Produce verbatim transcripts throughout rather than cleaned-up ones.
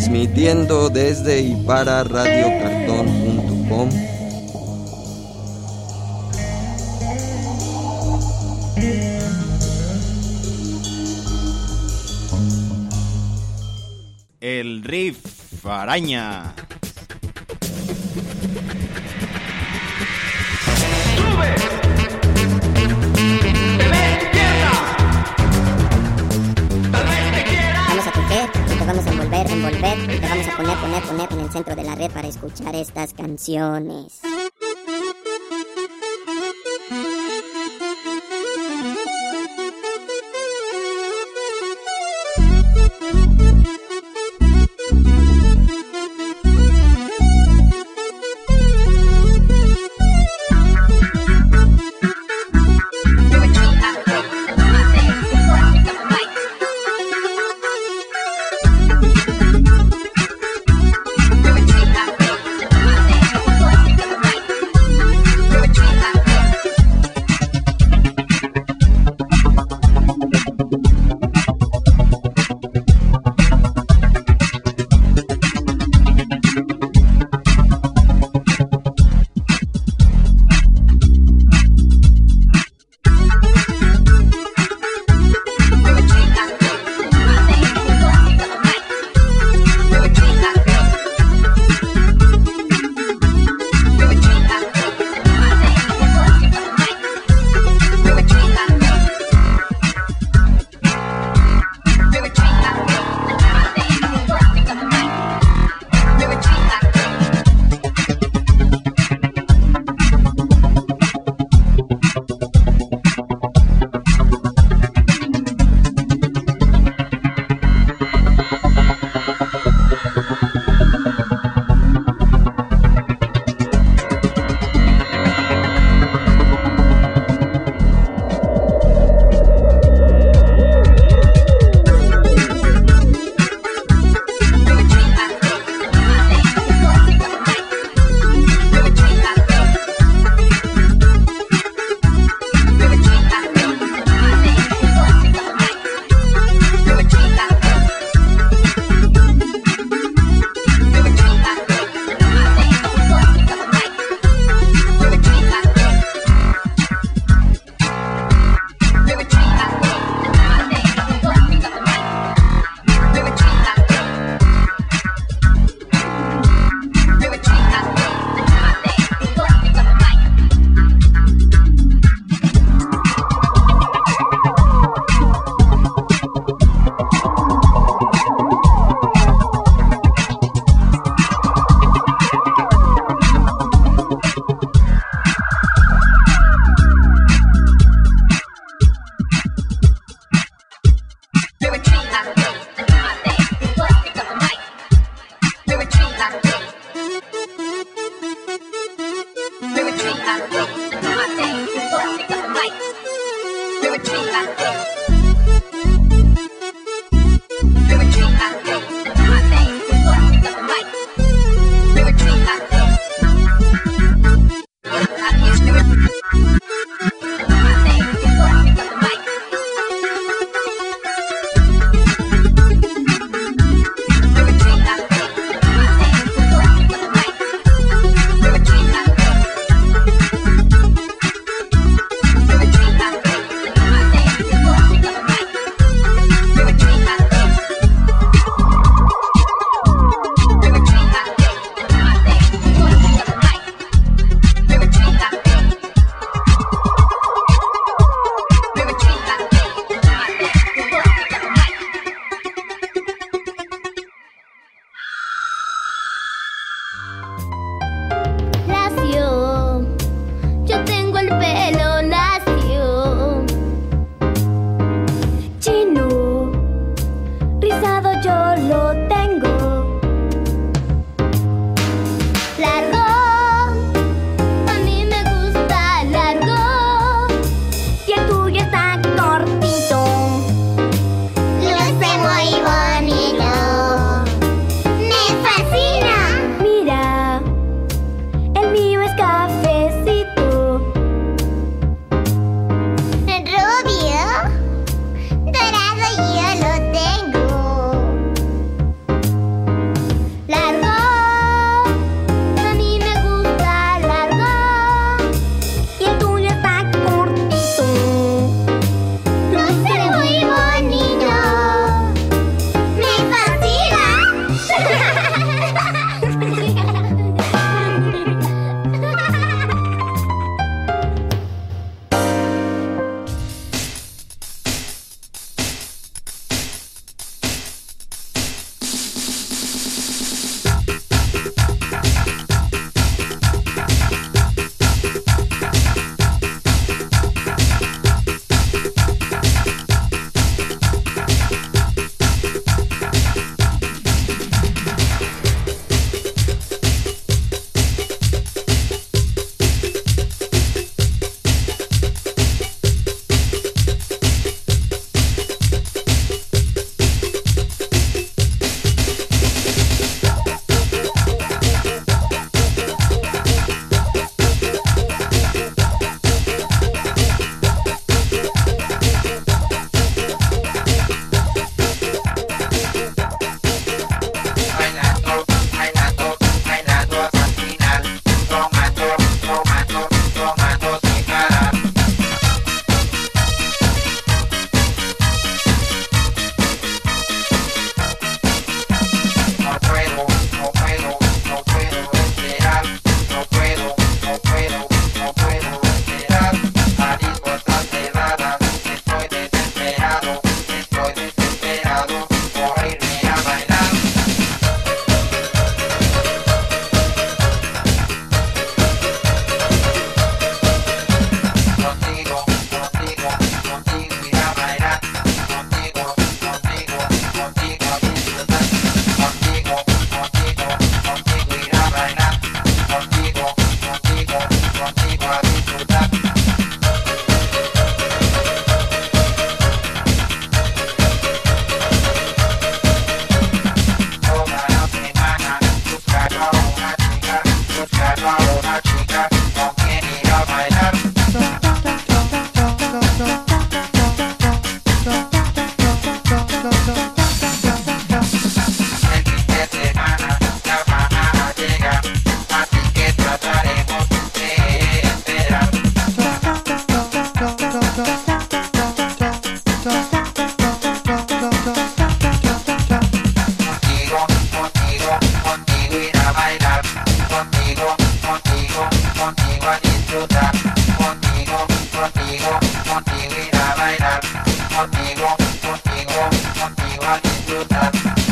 transmitiendo desde y para radio cartón punto com. El Riff Araña. ¡Sube! ¡Te ves, despierta! ¡Tal vez te quiera! Vamos a coger y te vamos a envolver, envolver y te vamos a poner, poner, poner en el centro de la red para escuchar estas canciones. contigo, contigo ir a bailar, contigo, contigo, contigo a disfrutar.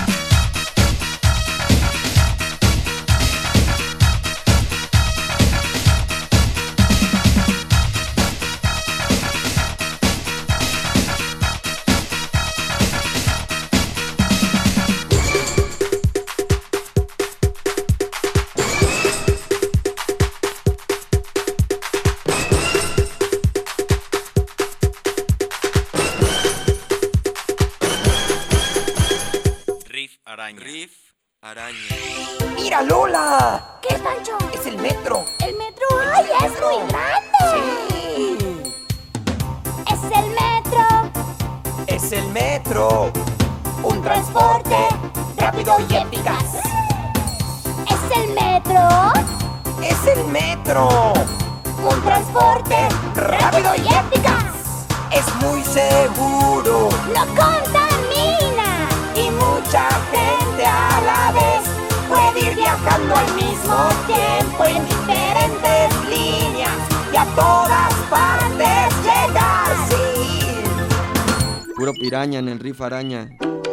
Riff Araña. ¡Mira, Lola! ¿Qué, Pancho? Es el metro. ¿El metro? ¡Ay, es muy grande! Sí. ¡Es el metro! Es el metro. Un transporte rápido y eficaz. ¿Es el metro? Es el metro. Un transporte rápido y eficaz. Es muy seguro. No contamina. Y mucha gente a la vez puede ir viajando al mismo tiempo en diferentes líneas y a todas partes llegar, sí. Puro piraña en el Riff Araña.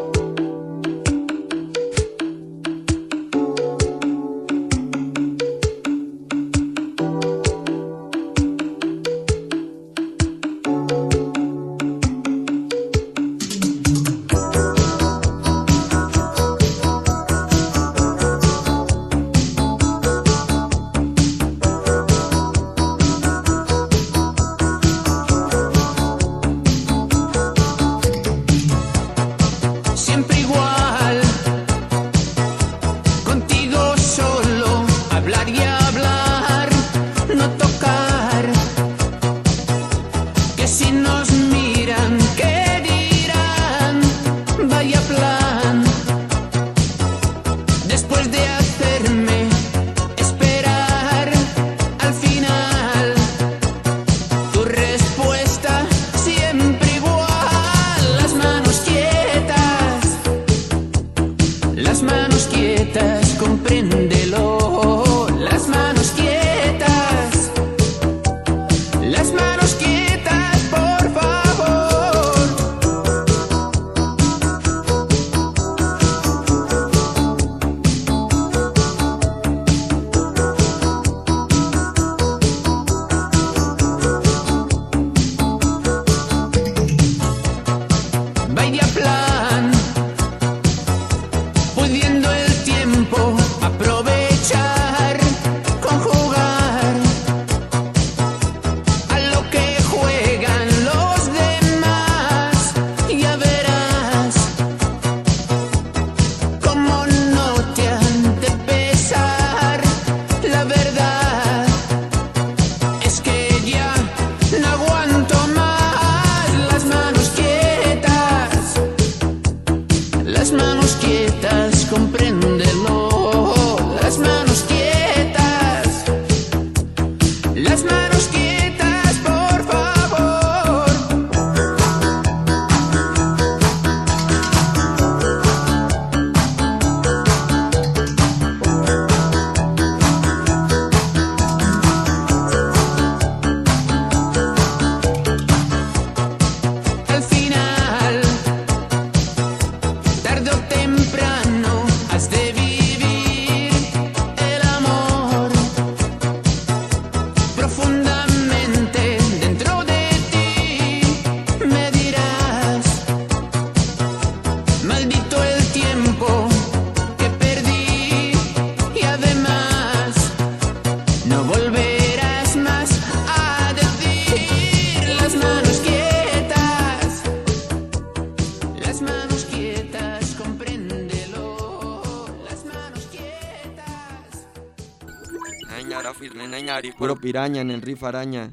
Puro piraña en el Riff Araña.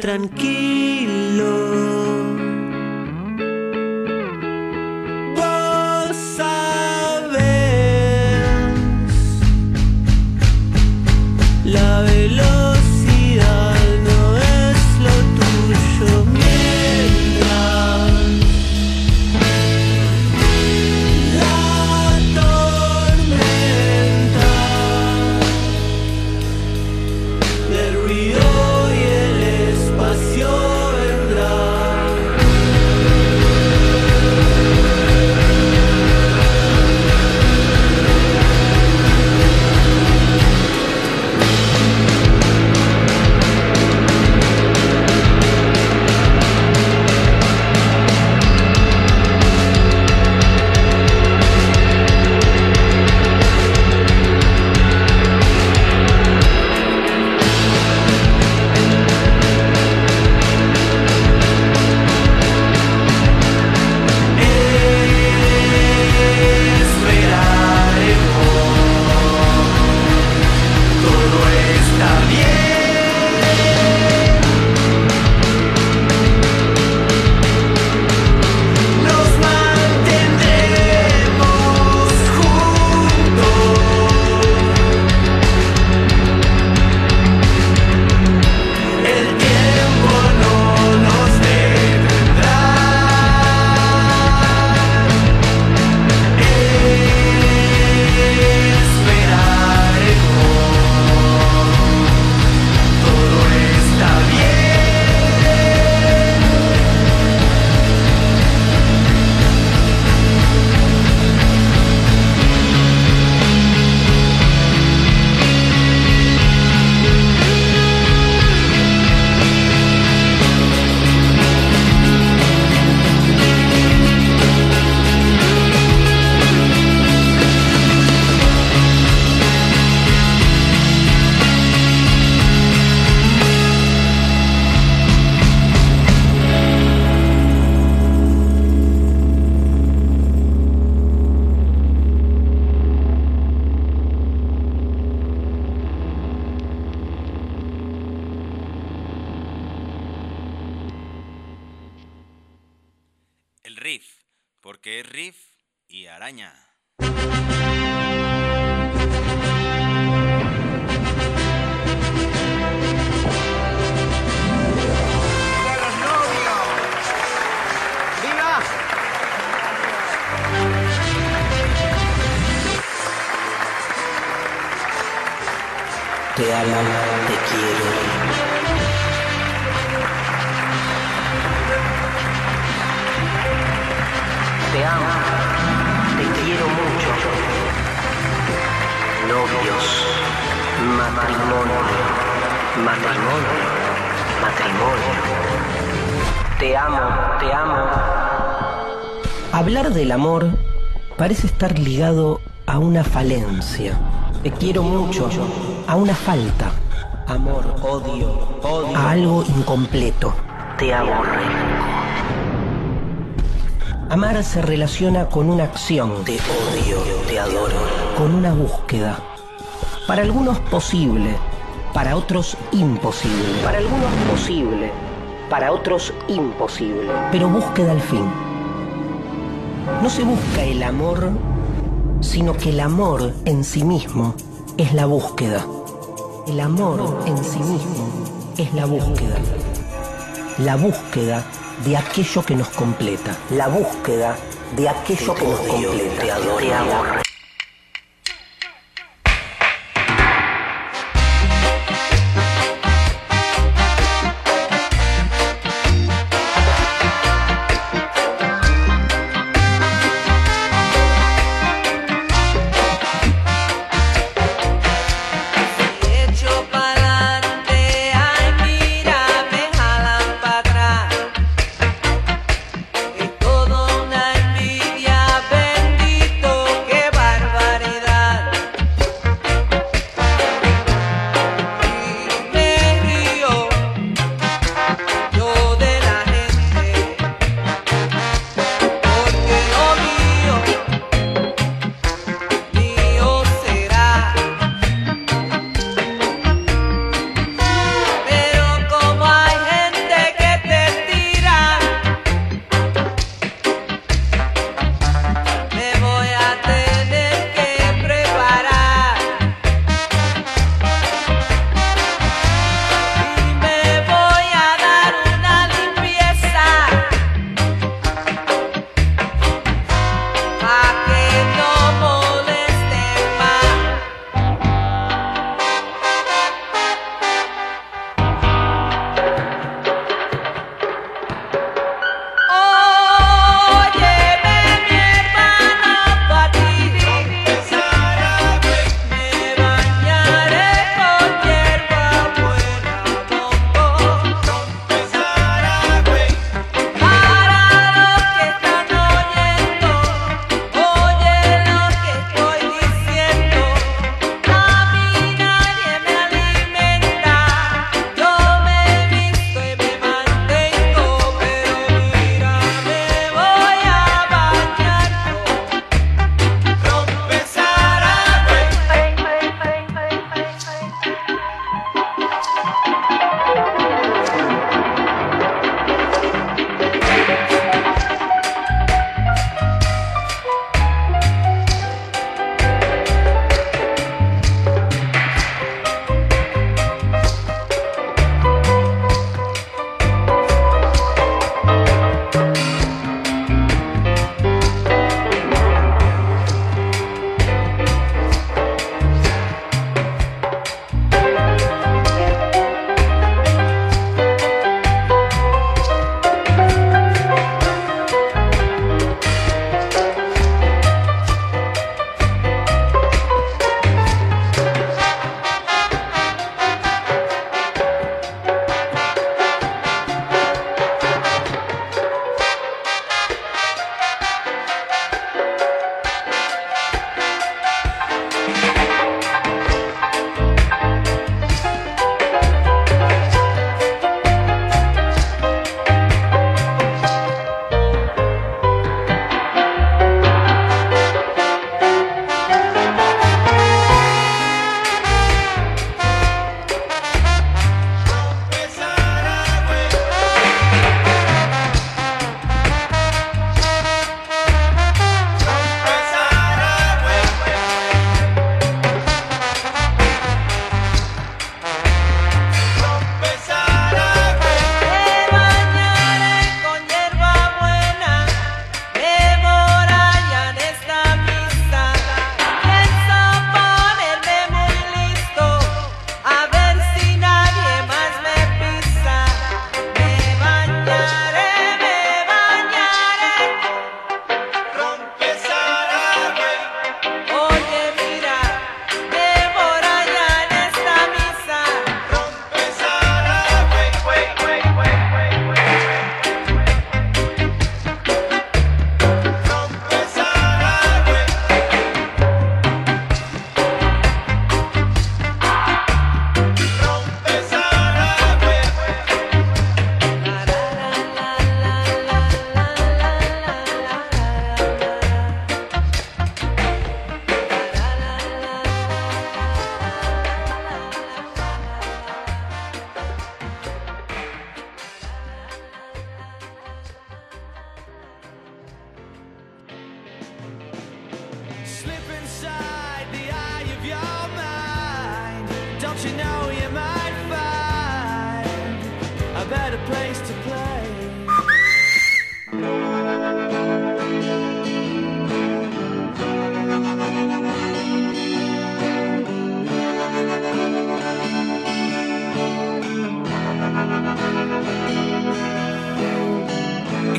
tranquilo. Vos sabés la velocidad no es lo tuyo. Mientras la tormenta del ruido y el espacio vendrá. El riff, porque es riff y araña. Te amo, te quiero. Te amo, te quiero mucho. Novios, matrimonio, matrimonio, matrimonio. Te amo, te amo. Hablar del amor parece estar ligado a una falencia. Te quiero mucho, a una falta. Amor, odio, odio. A algo incompleto. Te aborrezco. Amar se relaciona con una acción. Te odio, te adoro. Con una búsqueda. Para algunos posible, para otros imposible. Para algunos posible, para otros imposible. Pero búsqueda al fin. No se busca el amor, sino que el amor en sí mismo es la búsqueda. El amor en sí mismo es la búsqueda. La búsqueda de aquello que nos completa. La búsqueda de aquello que nos completa. Te adoro, te adoro. Que va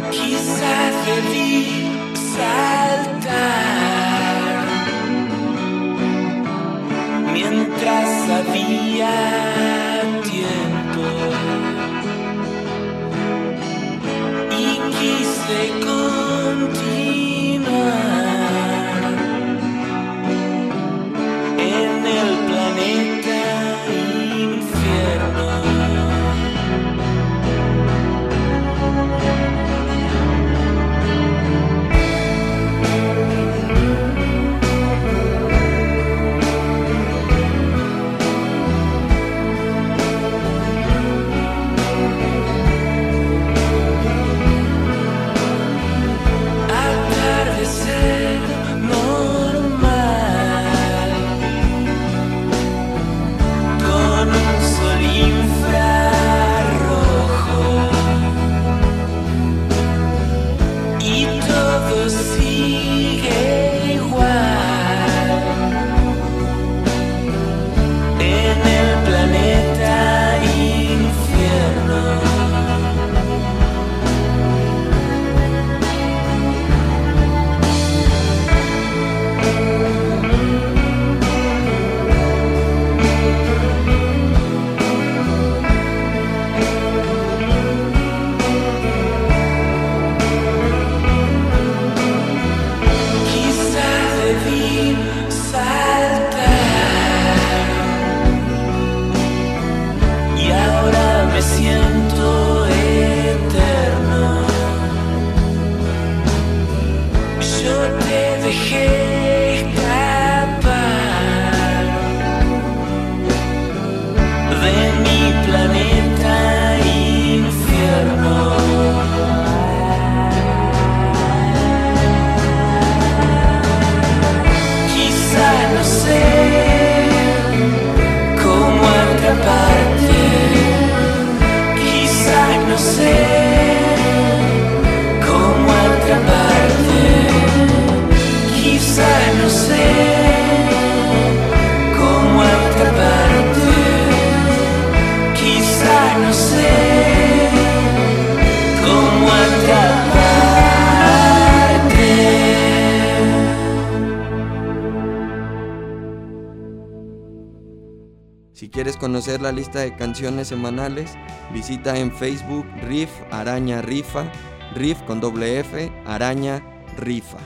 Quizás debí saltar mientras había tiempo y quise continuar en el planeta infierno. Si quieres conocer la lista de canciones semanales, visita en Facebook Riff Araña Rifa, Riff con doble F, Araña Rifa.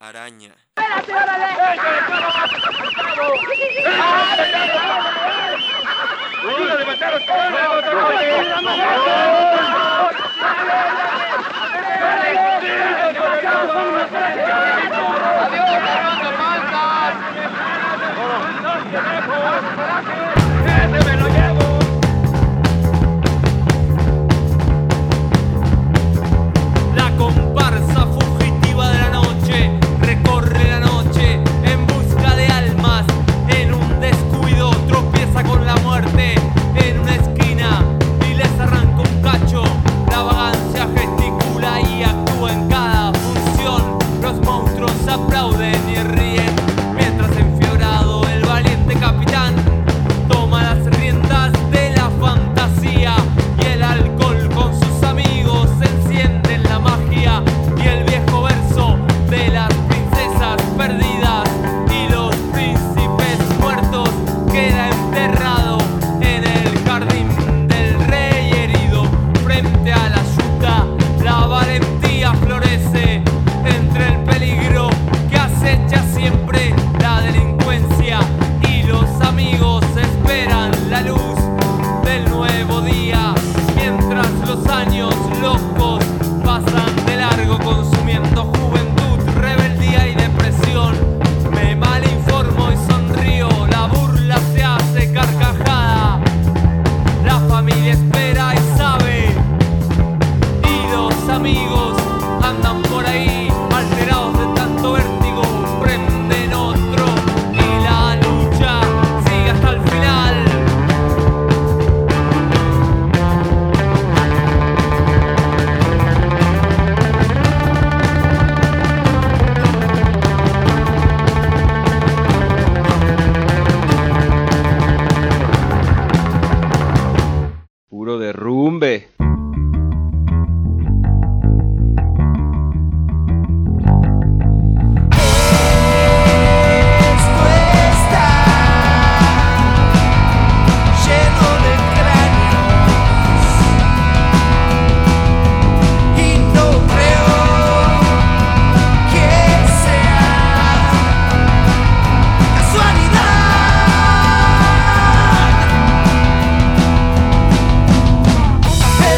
Araña. La comparsa fugitiva de la noche recorre la noche en busca de almas. En un descuido tropieza con la muerte en una esquina y les arranca un cacho. La vagancia gesticula y actúa en cada función. Los monstruos aplauden y ríen mientras enfiorado el valiente capitán toma las riendas de la fantasía y el alcohol con sus amigos encienden la magia y el viejo verso de las princesas perdidas y los príncipes muertos queda enterrado en el jardín del rey herido. Frente a la yuta la valentía florece entre el peligro que acecha siempre la delincuencia y los amigos esperan la luz del nuevo día mientras los años locos pasan de largo consumiendo juventud, rebeldía y depresión. Me malinformo y sonrío, la burla se hace carcajada, la familia espera y sabe y los amigos andan por ahí alterados de tanto vértigo, prenden otro y la lucha sigue hasta el final. Puro derrumbe. Lleno de cráneos y no creo que sea casualidad. El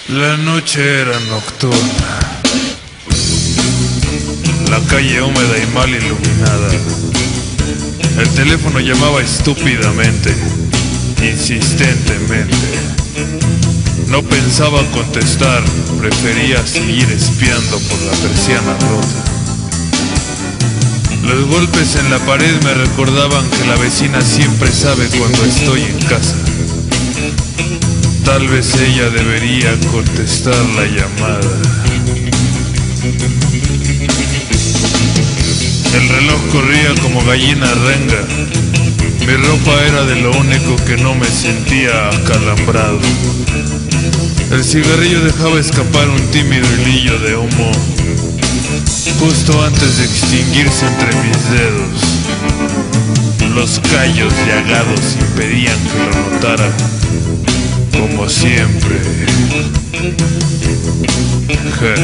La noche era nocturna, la calle húmeda y mal iluminada. El teléfono llamaba estúpidamente, insistentemente. No pensaba contestar, prefería seguir espiando por la persiana rota. Los golpes en la pared me recordaban que la vecina siempre sabe cuando estoy en casa. Tal vez ella debería contestar la llamada. El reloj corría como gallina renga. Mi ropa era de lo único que no me sentía acalambrado. El cigarrillo dejaba escapar un tímido hilillo de humo justo antes de extinguirse entre mis dedos. Los callos llagados impedían que lo notara, como siempre. Ja.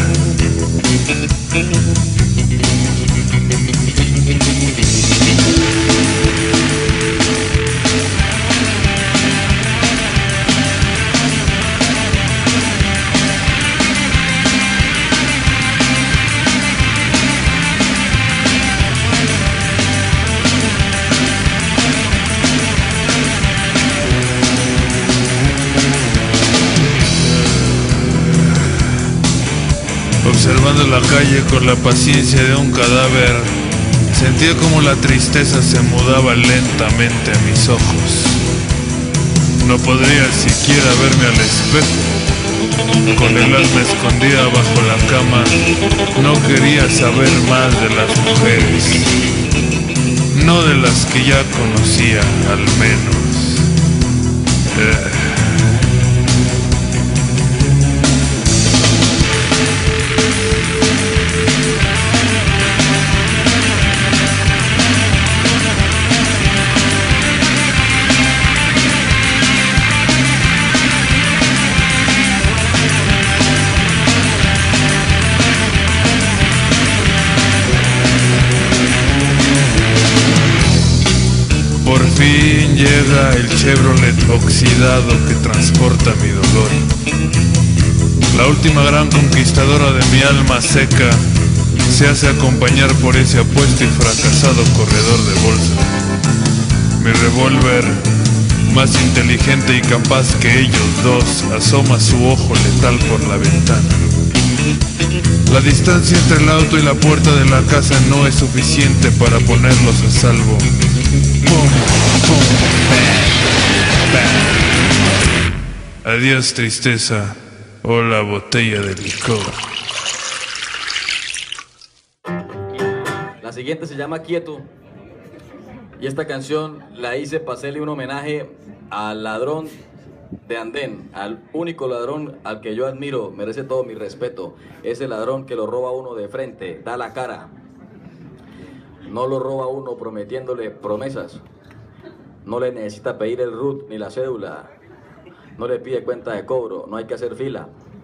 Observando la calle con la paciencia de un cadáver, sentía como la tristeza se mudaba lentamente a mis ojos. No podría siquiera verme al espejo. Con el alma escondida bajo la cama, no quería saber más de las mujeres. No de las que ya conocía, al menos. Eh. Por fin llega el Chevrolet oxidado que transporta mi dolor. La última gran conquistadora de mi alma seca se hace acompañar por ese apuesto y fracasado corredor de bolsa. Mi revólver, más inteligente y capaz que ellos dos, asoma su ojo letal por la ventana. La distancia entre el auto y la puerta de la casa no es suficiente para ponerlos a salvo. Pum, pum, bang, bang. Adiós tristeza, hola botella de licor. La siguiente se llama Quieto. Y esta canción la hice para hacerle un homenaje al ladrón de andén, al único ladrón al que yo admiro, merece todo mi respeto. Ese ladrón que lo roba uno de frente, da la cara. No lo roba uno prometiéndole promesas. No le necesita pedir el R U T ni la cédula. No le pide cuenta de cobro. No hay que hacer fila.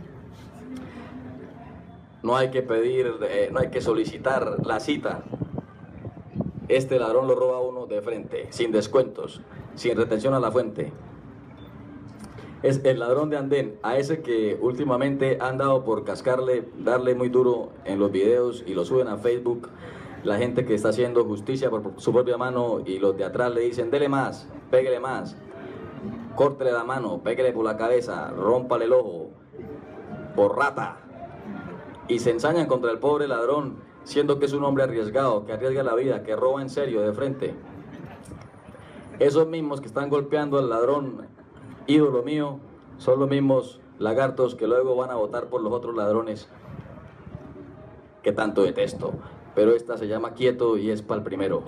No hay que pedir, eh, no hay que solicitar la cita. Este ladrón lo roba uno de frente, sin descuentos, sin retención a la fuente. Es el ladrón de andén, a ese que últimamente han dado por cascarle, darle muy duro en los videos y lo suben a Facebook. La gente que está haciendo justicia por su propia mano y los de atrás le dicen, dele más, pégale más, córtele la mano, pégale por la cabeza, rómpale el ojo, por rata. Y se ensañan contra el pobre ladrón, siendo que es un hombre arriesgado, que arriesga la vida, que roba en serio de frente. Esos mismos que están golpeando al ladrón, ídolo mío, son los mismos lagartos que luego van a votar por los otros ladrones que tanto detesto. Pero esta se llama Quieto y es para el primero.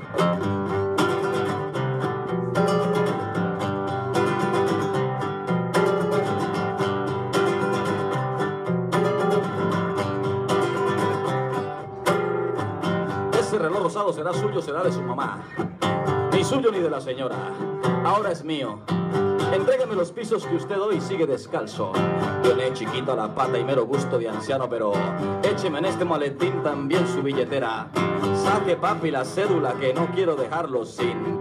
Ese reloj rosado será suyo, será de su mamá. Ni suyo ni de la señora. Ahora es mío. Entrégame los pisos que usted hoy sigue descalzo. Tiene chiquita la pata y mero gusto de anciano, pero écheme en este maletín también su billetera. Saque, papi, la cédula que no quiero dejarlo sin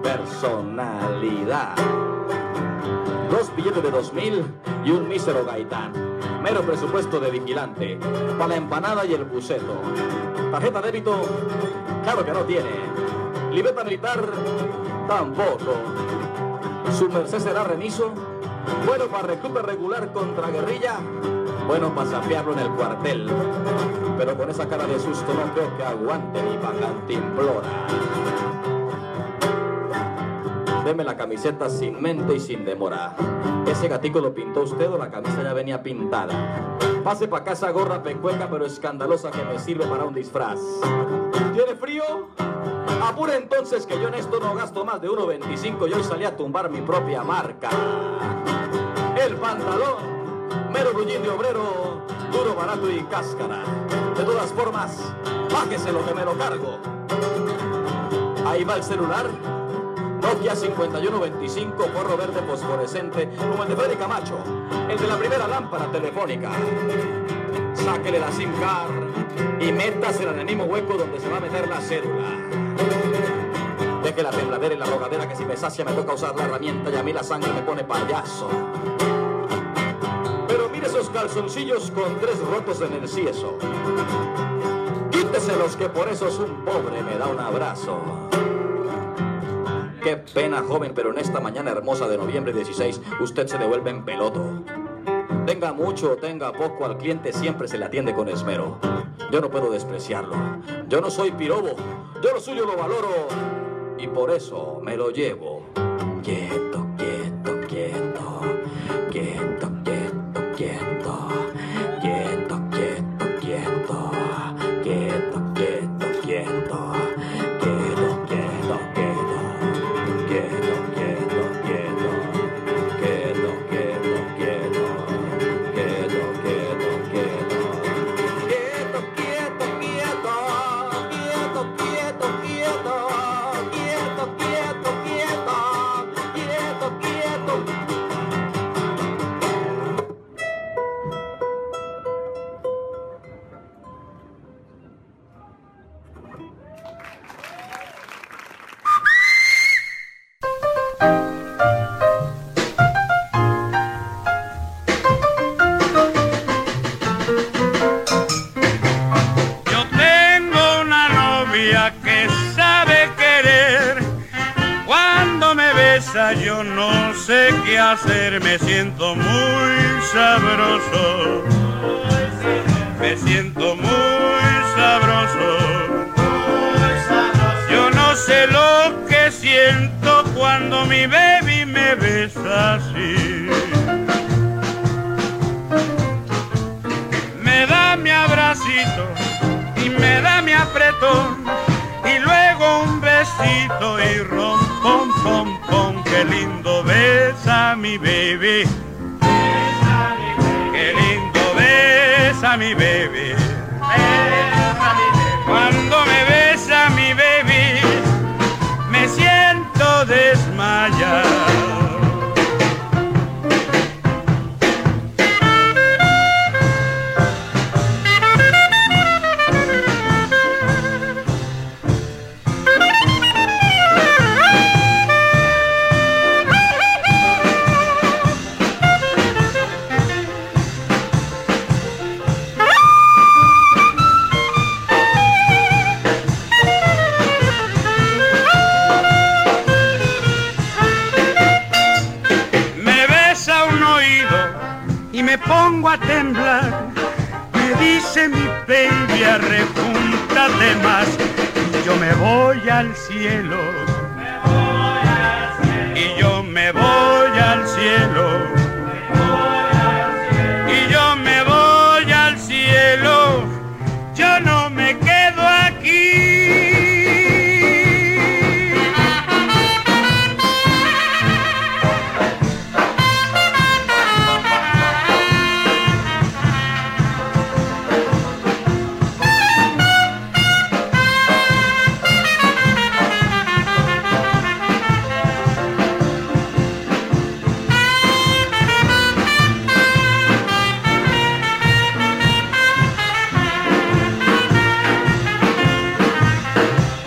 personalidad. Dos billetes de dos mil y un mísero gaitán. mero presupuesto de vigilante, para la empanada y el buceto. Tarjeta débito, claro que no tiene. Libreta militar, tampoco. ¿Su merced será remiso? Bueno para recluta regular contra guerrilla, bueno para sapearlo en el cuartel. Pero con esa cara de susto no creo que aguante ni pa' cantimplora. Deme la camiseta sin mente y sin demora. ¿Ese gatico lo pintó usted o la camisa ya venía pintada? Pase pa' casa gorra pecueca pero escandalosa que me sirve para un disfraz. ¿Tiene frío? Apure entonces que yo en esto no gasto más de uno veinticinco y hoy salí a tumbar mi propia marca. El pantalón, mero brullín de obrero, duro, barato y cáscara. De todas formas, bájese lo que me lo cargo. Ahí va el celular. Nokia cincuenta y uno veinticinco, forro verde fosforescente, como el de Freddy Camacho, el de la primera lámpara telefónica. Sáquele la SIM card y métasela en el mismo hueco donde se va a meter la cédula. Deje la tembladera y la rogadera que si me sacia me toca usar la herramienta y a mí la sangre me pone payaso. Pero mire esos calzoncillos con tres rotos en el cieso. Quíteselos que por eso es un pobre, me da un abrazo. Qué pena, joven, pero en esta mañana hermosa de noviembre dieciséis, usted se devuelve en peloto. Tenga mucho o tenga poco, al cliente siempre se le atiende con esmero. Yo no puedo despreciarlo. Yo no soy pirobo. Yo lo suyo lo valoro. Y por eso me lo llevo. Quieto, quieto, quieto. Quieto, quieto, quieto. Quieto, quieto, quieto. Quieto, quieto, quieto. Yo no sé qué hacer, me siento muy sabroso, me siento muy sabroso, yo no sé lo que siento cuando mi baby me besa así, me da mi abracito y me da mi apretón y luego un besito y rom pom pom pom. Qué lindo besa mi baby, qué lindo besa mi baby. Cuando me besa mi baby, me siento desmayar. Pongo a temblar, me dice mi baby, arrejúntate más, yo me voy al cielo, me voy al cielo. Y yo me voy al cielo, me voy al cielo. Y yo me voy al cielo, yo no me quedo aquí.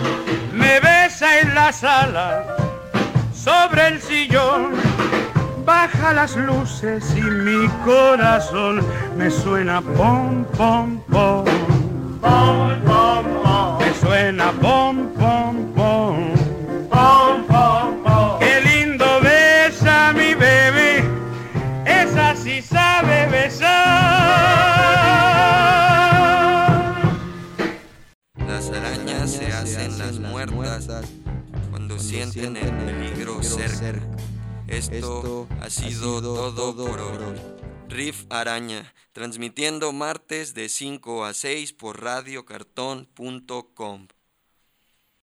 Sala, sobre el sillón, baja las luces y mi corazón me suena pom, pom, pom. Pom, pom, pom. Me suena pom, pom, pom. Pom, pom, pom. Qué lindo besa mi bebé, esa sí sabe besar. Las arañas se hacen las muertas cuando sienten el peligro cerca. Esto ha sido todo por hoy. Riff Araña, transmitiendo martes de cinco a seis por radio cartón punto com.